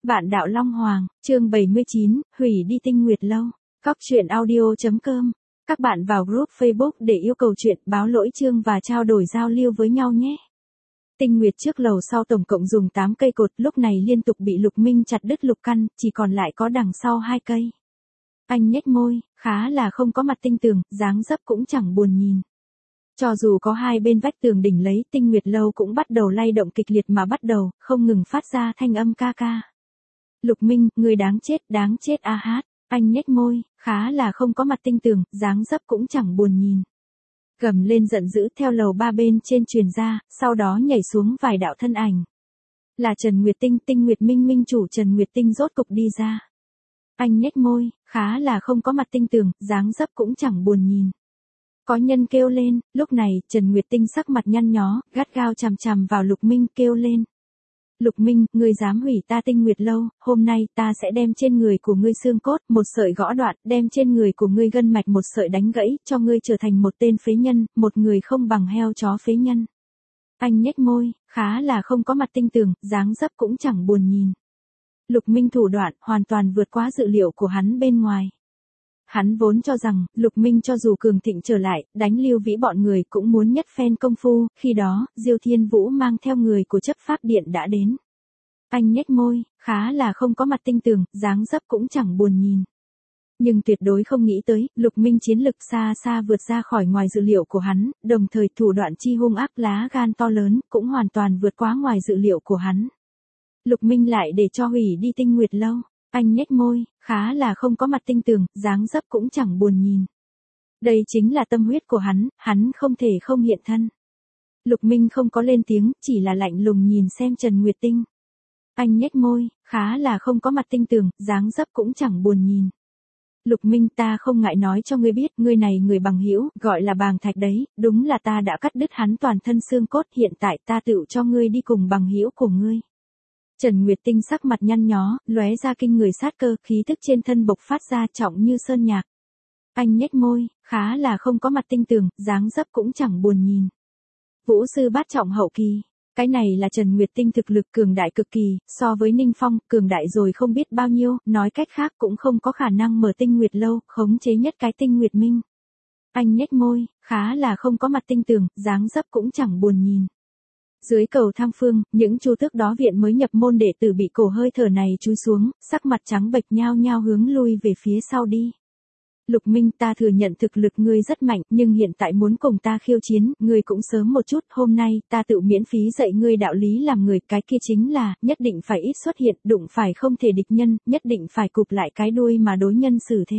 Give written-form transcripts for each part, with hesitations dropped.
Vạn Đạo Long Hoàng, chương 79, hủy đi Tinh Nguyệt Lâu. Góc truyện audio.com. Các bạn vào group Facebook để yêu cầu chuyện, báo lỗi chương và trao đổi giao lưu với nhau nhé. Tinh Nguyệt trước lầu sau tổng cộng dùng 8 cây cột, lúc này liên tục bị Lục Minh chặt đứt lục căn, chỉ còn lại có đằng sau 2 cây. Anh nhếch môi, khá là không có mặt tinh tường, dáng dấp cũng chẳng buồn nhìn. Cho dù có hai bên vách tường đỉnh lấy, Tinh Nguyệt Lâu cũng bắt đầu lay động kịch liệt mà bắt đầu, không ngừng phát ra thanh âm ca ca. Lục Minh, người đáng chết a hát. Anh nhếch môi, khá là không có mặt tinh tường, dáng dấp cũng chẳng buồn nhìn. Gầm lên giận dữ theo lầu ba bên trên truyền ra, sau đó nhảy xuống vài đạo thân ảnh. Là Trần Nguyệt Tinh, Tinh Nguyệt Minh Minh chủ Trần Nguyệt Tinh rốt cục đi ra. Anh nhếch môi, khá là không có mặt tinh tường, dáng dấp cũng chẳng buồn nhìn. Có nhân kêu lên, lúc này Trần Nguyệt Tinh sắc mặt nhăn nhó, gắt gao chằm chằm vào Lục Minh kêu lên. Lục Minh, ngươi dám hủy ta Tinh Nguyệt Lâu, hôm nay ta sẽ đem trên người của ngươi xương cốt một sợi gõ đoạn, đem trên người của ngươi gân mạch một sợi đánh gãy, cho ngươi trở thành một tên phế nhân, một người không bằng heo chó phế nhân. Anh nhếch môi, khá là không có mặt tinh tường, dáng dấp cũng chẳng buồn nhìn. Lục Minh thủ đoạn hoàn toàn vượt quá dự liệu của hắn bên ngoài. Hắn vốn cho rằng, Lục Minh cho dù cường thịnh trở lại, đánh Lưu Vĩ bọn người cũng muốn nhất phen công phu, khi đó, Diêu Thiên Vũ mang theo người của chấp pháp điện đã đến. Anh nhếch môi, khá là không có mặt tinh tường, dáng dấp cũng chẳng buồn nhìn. Nhưng tuyệt đối không nghĩ tới, Lục Minh chiến lực xa xa vượt ra khỏi ngoài dự liệu của hắn, đồng thời thủ đoạn chi hung ác lá gan to lớn, cũng hoàn toàn vượt quá ngoài dự liệu của hắn. Lục Minh lại để cho hủy đi Tinh Nguyệt Lâu. Anh nhếch môi, khá là không có mặt tinh tường, dáng dấp cũng chẳng buồn nhìn. Đây chính là tâm huyết của hắn không thể không hiện thân. Lục Minh không có lên tiếng, chỉ là lạnh lùng nhìn xem Trần Nguyệt Tinh. Anh nhếch môi, khá là không có mặt tinh tường, dáng dấp cũng chẳng buồn nhìn. Lục Minh, ta không ngại nói cho ngươi biết, ngươi này người bằng hữu, gọi là Bàng Thạch đấy, đúng là ta đã cắt đứt hắn toàn thân xương cốt, hiện tại ta tựu cho ngươi đi cùng bằng hữu của ngươi. Trần Nguyệt Tinh sắc mặt nhăn nhó, lóe ra kinh người sát cơ, khí tức trên thân bộc phát ra trọng như sơn nhạc. Anh nhếch môi, khá là không có mặt tinh tường, dáng dấp cũng chẳng buồn nhìn. Vũ sư bát trọng hậu kỳ, cái này là Trần Nguyệt Tinh thực lực cường đại cực kỳ, so với Ninh Phong, cường đại rồi không biết bao nhiêu, nói cách khác cũng không có khả năng mở Tinh Nguyệt Lâu, khống chế nhất cái Tinh Nguyệt Minh. Anh nhếch môi, khá là không có mặt tinh tường, dáng dấp cũng chẳng buồn nhìn. Dưới cầu thang phương, những chu tước đó viện mới nhập môn đệ tử bị cổ hơi thở này chui xuống, sắc mặt trắng bệch nhao nhao hướng lui về phía sau đi. Lục Minh, ta thừa nhận thực lực ngươi rất mạnh, nhưng hiện tại muốn cùng ta khiêu chiến, ngươi cũng sớm một chút, hôm nay, ta tự miễn phí dạy ngươi đạo lý làm người, cái kia chính là, nhất định phải ít xuất hiện, đụng phải không thể địch nhân, nhất định phải cụp lại cái đuôi mà đối nhân xử thế.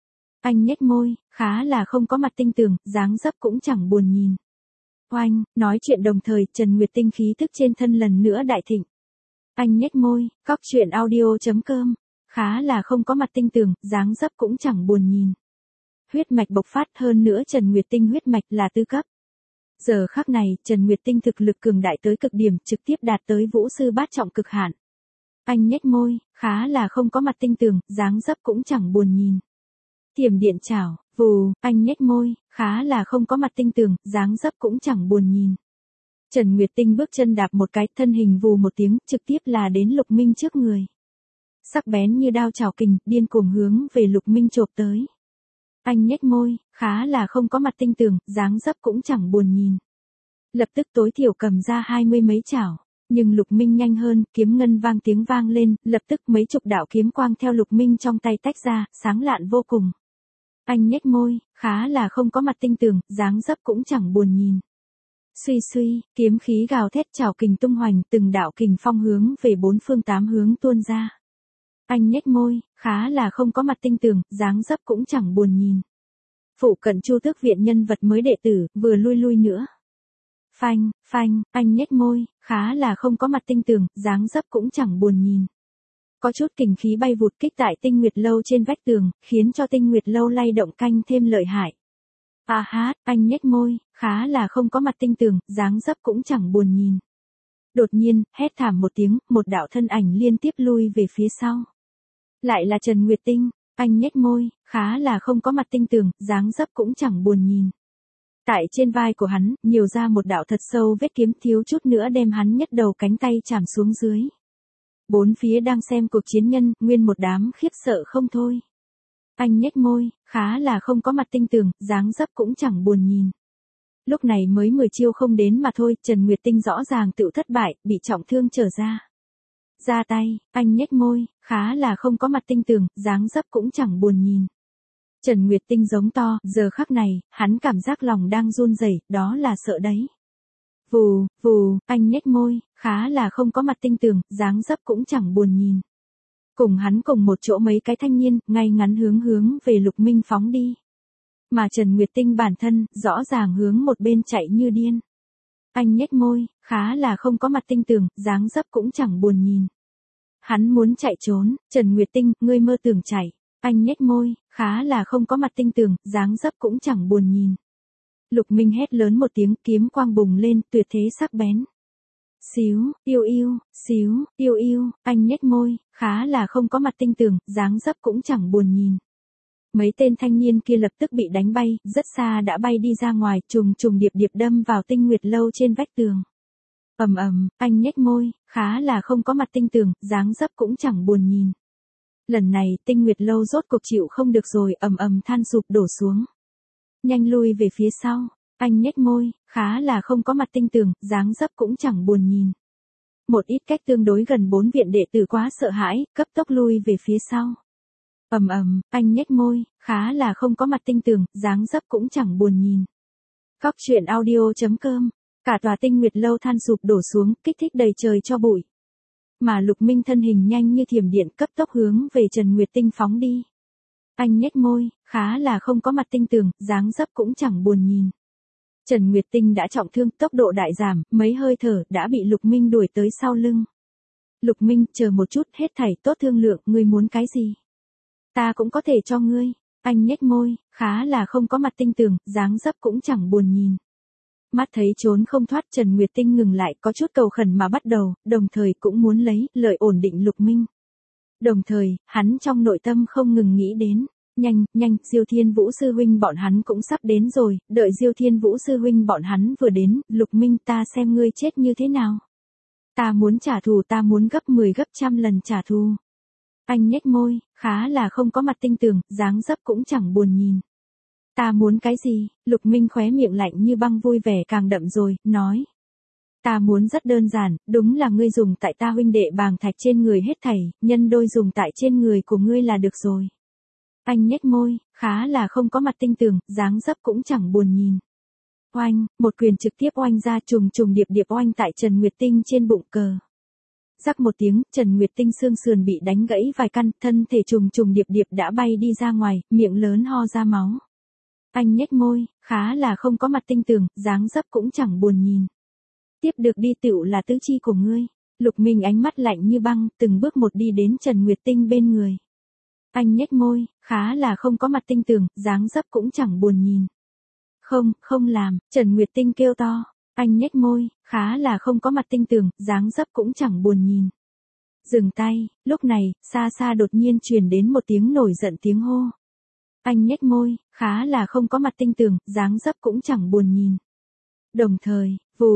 Anh nhếch môi, khá là không có mặt tinh tường, dáng dấp cũng chẳng buồn nhìn. Oanh, nói chuyện đồng thời, Trần Nguyệt Tinh khí thức trên thân lần nữa đại thịnh. Anh nhếch môi, góc truyện audio.com, khá là không có mặt tinh tường, dáng dấp cũng chẳng buồn nhìn. Huyết mạch bộc phát, hơn nữa Trần Nguyệt Tinh huyết mạch là tứ cấp. Giờ khắc này, Trần Nguyệt Tinh thực lực cường đại tới cực điểm, trực tiếp đạt tới vũ sư bát trọng cực hạn. Anh nhếch môi, khá là không có mặt tinh tường, dáng dấp cũng chẳng buồn nhìn. Thiểm điện chảo, vù, anh nhếch môi, khá là không có mặt tinh tường, dáng dấp cũng chẳng buồn nhìn. Trần Nguyệt Tinh bước chân đạp một cái, thân hình vù một tiếng, trực tiếp là đến Lục Minh trước người. Sắc bén như đao chảo kình, điên cuồng hướng về Lục Minh chộp tới. Anh nhếch môi, khá là không có mặt tinh tường, dáng dấp cũng chẳng buồn nhìn. Lập tức tối thiểu cầm ra 20 mấy chảo. Nhưng Lục Minh nhanh hơn, kiếm ngân vang tiếng vang lên, lập tức mấy chục đạo kiếm quang theo Lục Minh trong tay tách ra, sáng lạn vô cùng. Anh nhếch môi, khá là không có mặt tinh tường, dáng dấp cũng chẳng buồn nhìn. Suy suy, kiếm khí gào thét chảo kình tung hoành, từng đạo kình phong hướng về bốn phương tám hướng tuôn ra. Anh nhếch môi, khá là không có mặt tinh tường, dáng dấp cũng chẳng buồn nhìn. Phụ cận chu tước viện nhân vật mới đệ tử, vừa lui nữa. Phanh, phanh, anh nhếch môi, khá là không có mặt tinh tường, dáng dấp cũng chẳng buồn nhìn. Có chút kình khí bay vụt kích tại Tinh Nguyệt Lâu trên vách tường, khiến cho Tinh Nguyệt Lâu lay động canh thêm lợi hại. À hát, anh nhếch môi, khá là không có mặt tinh tường, dáng dấp cũng chẳng buồn nhìn. Đột nhiên, hét thảm một tiếng, một đạo thân ảnh liên tiếp lui về phía sau. Lại là Trần Nguyệt Tinh, anh nhếch môi, khá là không có mặt tinh tường, dáng dấp cũng chẳng buồn nhìn. Tại trên vai của hắn, nhiều ra một đạo thật sâu vết kiếm thiếu chút nữa đem hắn nhất đầu cánh tay chạm xuống dưới. Bốn phía đang xem cuộc chiến nhân, nguyên một đám khiếp sợ không thôi. Anh nhếch môi, khá là không có mặt tinh tường, dáng dấp cũng chẳng buồn nhìn. Lúc này mới 10 chiêu không đến mà thôi, Trần Nguyệt Tinh rõ ràng tự thất bại, bị trọng thương trở ra. Ra tay, anh nhếch môi, khá là không có mặt tinh tường, dáng dấp cũng chẳng buồn nhìn. Trần Nguyệt Tinh giống to, giờ khắc này, hắn cảm giác lòng đang run rẩy, đó là sợ đấy. Vù, vù, anh nhếch môi, khá là không có mặt tinh tường, dáng dấp cũng chẳng buồn nhìn. Cùng hắn cùng một chỗ mấy cái thanh niên, ngay ngắn hướng về Lục Minh phóng đi. Mà Trần Nguyệt Tinh bản thân, rõ ràng hướng một bên chạy như điên. Anh nhếch môi, khá là không có mặt tinh tường, dáng dấp cũng chẳng buồn nhìn. Hắn muốn chạy trốn, Trần Nguyệt Tinh, ngươi mơ tưởng chạy. Anh nhếch môi, khá là không có mặt tinh tường, dáng dấp cũng chẳng buồn nhìn. Lục Minh hét lớn một tiếng, kiếm quang bùng lên, tuyệt thế sắc bén. Xíu, yêu yêu, anh nhếch môi, khá là không có mặt tinh tường, dáng dấp cũng chẳng buồn nhìn. Mấy tên thanh niên kia lập tức bị đánh bay, rất xa đã bay đi ra ngoài, trùng điệp đâm vào Tinh Nguyệt lâu trên vách tường. Anh nhếch môi, khá là không có mặt tinh tường, dáng dấp cũng chẳng buồn nhìn. Lần này, Tinh Nguyệt lâu rốt cuộc chịu không được rồi, than sụp đổ xuống. Nhanh lui về phía sau, anh nhếch môi, khá là không có mặt tinh tường, dáng dấp cũng chẳng buồn nhìn. Một ít cách tương đối gần 4 viện đệ tử quá sợ hãi, cấp tốc lui về phía sau. Anh nhếch môi, khá là không có mặt tinh tường, dáng dấp cũng chẳng buồn nhìn. Góc truyện audio.com, cả tòa Tinh Nguyệt lâu than sụp đổ xuống, kích thích đầy trời cho bụi. Mà Lục Minh thân hình nhanh như thiểm điện cấp tốc hướng về Trần Nguyệt Tinh phóng đi. Anh nhếch môi, khá là không có mặt tinh tường, dáng dấp cũng chẳng buồn nhìn. Trần Nguyệt Tinh đã trọng thương, tốc độ đại giảm, mấy hơi thở đã bị Lục Minh đuổi tới sau lưng. Lục Minh, chờ một chút, hết thảy tốt thương lượng, ngươi muốn cái gì? Ta cũng có thể cho ngươi. Anh nhếch môi, khá là không có mặt tinh tường, dáng dấp cũng chẳng buồn nhìn. Mắt thấy trốn không thoát, Trần Nguyệt Tinh ngừng lại, có chút cầu khẩn mà bắt đầu, đồng thời cũng muốn lấy lợi ổn định Lục Minh. Đồng thời, hắn trong nội tâm không ngừng nghĩ đến, nhanh, Diêu Thiên Vũ sư huynh bọn hắn cũng sắp đến rồi, đợi Diêu Thiên Vũ sư huynh bọn hắn vừa đến, Lục Minh, ta xem ngươi chết như thế nào. Ta muốn trả thù, ta muốn gấp 10 gấp trăm lần trả thù. Anh nhếch môi, khá là không có mặt tinh tường, dáng dấp cũng chẳng buồn nhìn. Ta muốn cái gì? Lục Minh khóe miệng lạnh như băng, vui vẻ càng đậm rồi, nói. Ta muốn rất đơn giản, đúng là ngươi dùng tại ta huynh đệ bàng thạch trên người hết thảy, nhân đôi dùng tại trên người của ngươi là được rồi. Anh nhếch môi, khá là không có mặt tinh tường, dáng dấp cũng chẳng buồn nhìn. Oanh, một quyền trực tiếp oanh ra, trùng điệp oanh tại Trần Nguyệt Tinh trên bụng cờ. Rắc một tiếng, Trần Nguyệt Tinh xương sườn bị đánh gãy vài căn, thân thể trùng điệp đã bay đi ra ngoài, miệng lớn ho ra máu. Anh nhếch môi, khá là không có mặt tinh tường, dáng dấp cũng chẳng buồn nhìn. Tiếp được đi tựu là tứ chi của ngươi. Lục Minh ánh mắt lạnh như băng, từng bước một đi đến Trần Nguyệt Tinh bên người. Anh nhếch môi, khá là không có mặt tinh tường, dáng dấp cũng chẳng buồn nhìn. Không làm, Trần Nguyệt Tinh kêu to. Anh nhếch môi, khá là không có mặt tinh tường, dáng dấp cũng chẳng buồn nhìn. Dừng tay, lúc này, xa đột nhiên truyền đến một tiếng nổi giận tiếng hô. Anh nhếch môi, khá là không có mặt tinh tường, dáng dấp cũng chẳng buồn nhìn. Đồng thời,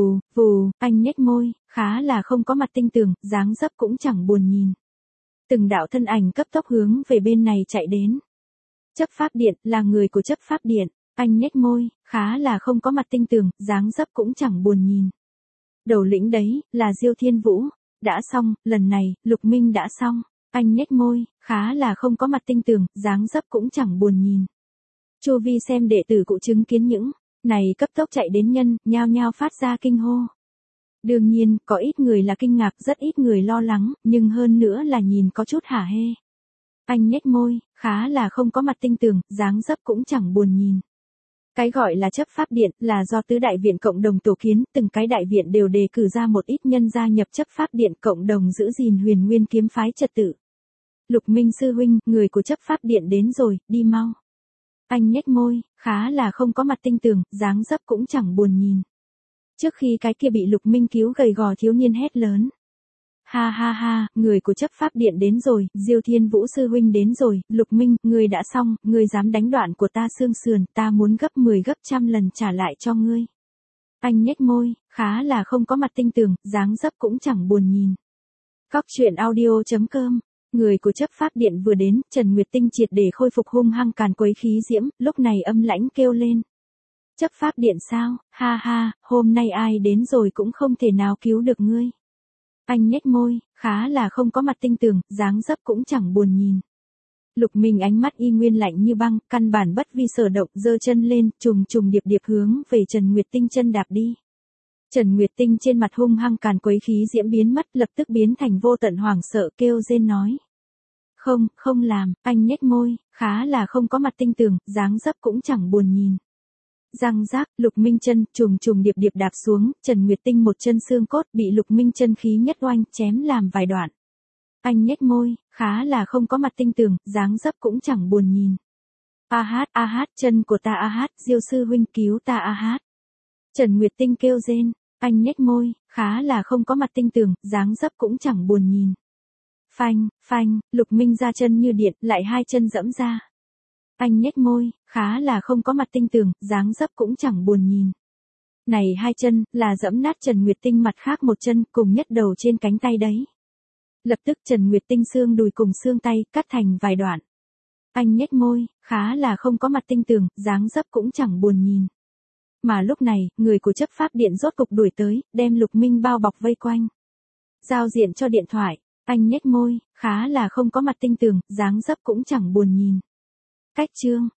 vù, anh nhếch môi, khá là không có mặt tinh tường, dáng dấp cũng chẳng buồn nhìn. Từng đạo thân ảnh cấp tốc hướng về bên này chạy đến. Chấp pháp điện, là người của chấp pháp điện. Anh nhếch môi, khá là không có mặt tinh tường, dáng dấp cũng chẳng buồn nhìn. Đầu lĩnh đấy, là Diêu Thiên Vũ. Đã xong, lần này, Lục Minh đã xong. Anh nhếch môi, khá là không có mặt tinh tường, dáng dấp cũng chẳng buồn nhìn. Chu vi xem đệ tử cụ chứng kiến những này cấp tốc chạy đến nhân, nhao nhao phát ra kinh hô. Đương nhiên, có ít người là kinh ngạc, rất ít người lo lắng, nhưng hơn nữa là nhìn có chút hả hê. Anh nhếch môi, khá là không có mặt tinh tường, dáng dấp cũng chẳng buồn nhìn. Cái gọi là chấp pháp điện là do tứ đại viện cộng đồng tổ kiến, từng cái đại viện đều đề cử ra một ít nhân gia nhập chấp pháp điện cộng đồng giữ gìn huyền nguyên kiếm phái trật tự. Lục Minh sư huynh, người của chấp pháp điện đến rồi, đi mau. Anh nhếch môi, khá là không có mặt tinh tường, dáng dấp cũng chẳng buồn nhìn. Trước khi cái kia bị Lục Minh cứu gầy gò thiếu niên hét lớn. Ha, người của chấp pháp điện đến rồi, Diêu Thiên Vũ sư huynh đến rồi, Lục Minh, ngươi đã xong, ngươi dám đánh đoạn của ta xương sườn, ta muốn gấp 10 gấp trăm lần trả lại cho ngươi. Anh nhếch môi, khá là không có mặt tinh tường, dáng dấp cũng chẳng buồn nhìn. Cóc truyện audio.com. Người của chấp pháp điện vừa đến, Trần Nguyệt Tinh triệt để khôi phục hung hăng càn quấy khí diễm, lúc này âm lãnh kêu lên. Chấp pháp điện sao, ha ha, hôm nay ai đến rồi cũng không thể nào cứu được ngươi. Anh nhếch môi, khá là không có mặt tinh tường, dáng dấp cũng chẳng buồn nhìn. Lục Minh ánh mắt y nguyên lạnh như băng, căn bản bất vi sở động, giơ chân lên, trùng trùng điệp điệp hướng về Trần Nguyệt Tinh chân đạp đi. Trần Nguyệt Tinh trên mặt hung hăng càn quấy khí diễm biến mất, lập tức biến thành vô tận hoảng sợ, kêu rên nói. Không làm, anh nhếch môi, khá là không có mặt tinh tường, dáng dấp cũng chẳng buồn nhìn. Răng rác, Lục Minh chân trùng trùng điệp điệp đạp xuống, Trần Nguyệt Tinh một chân xương cốt bị Lục Minh chân khí nhất oanh chém làm vài đoạn. Anh nhếch môi, khá là không có mặt tinh tường, dáng dấp cũng chẳng buồn nhìn. A hát, chân của ta a hát, Diêu sư huynh cứu ta a hát. Trần Nguyệt Tinh kêu rên, anh nhếch môi, khá là không có mặt tinh tường, dáng dấp cũng chẳng buồn nhìn. Phanh, Lục Minh ra chân như điện, lại hai chân dẫm ra. Anh nhếch môi, khá là không có mặt tinh tường, dáng dấp cũng chẳng buồn nhìn. Này hai chân, là dẫm nát Trần Nguyệt Tinh mặt khác một chân, cùng nhất đầu trên cánh tay đấy. Lập tức Trần Nguyệt Tinh xương đùi cùng xương tay, cắt thành vài đoạn. Anh nhếch môi, khá là không có mặt tinh tường, dáng dấp cũng chẳng buồn nhìn. Mà lúc này, người của chấp pháp điện rốt cục đuổi tới, đem Lục Minh bao bọc vây quanh. Giao diện cho điện thoại, anh nhếch môi, khá là không có mặt tinh tường, dáng dấp cũng chẳng buồn nhìn. Cách chương.